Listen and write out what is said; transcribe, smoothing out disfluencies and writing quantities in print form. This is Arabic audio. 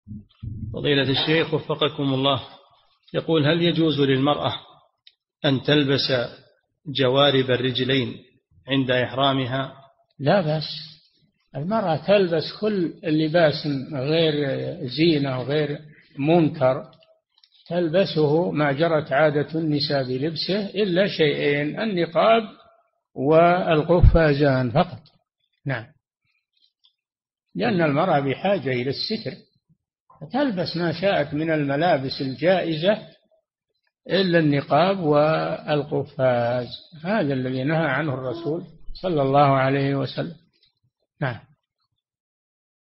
فضيلة الشيخ وفقكم الله، يقول: هل يجوز للمرأة أن تلبس جوارب الرجلين عند إحرامها؟ لا بأس، المرأة تلبس كل اللباس غير زينة وغير منكر، تلبسه ما جرت عادة النساء بلبسه، إلا شيئين: النقاب والقفازان فقط. نعم، لأن المرأة بحاجة إلى الستر، تلبس ما شاءت من الملابس الجائزة إلا النقاب والقفاز، هذا الذي نهى عنه الرسول صلى الله عليه وسلم. نعم.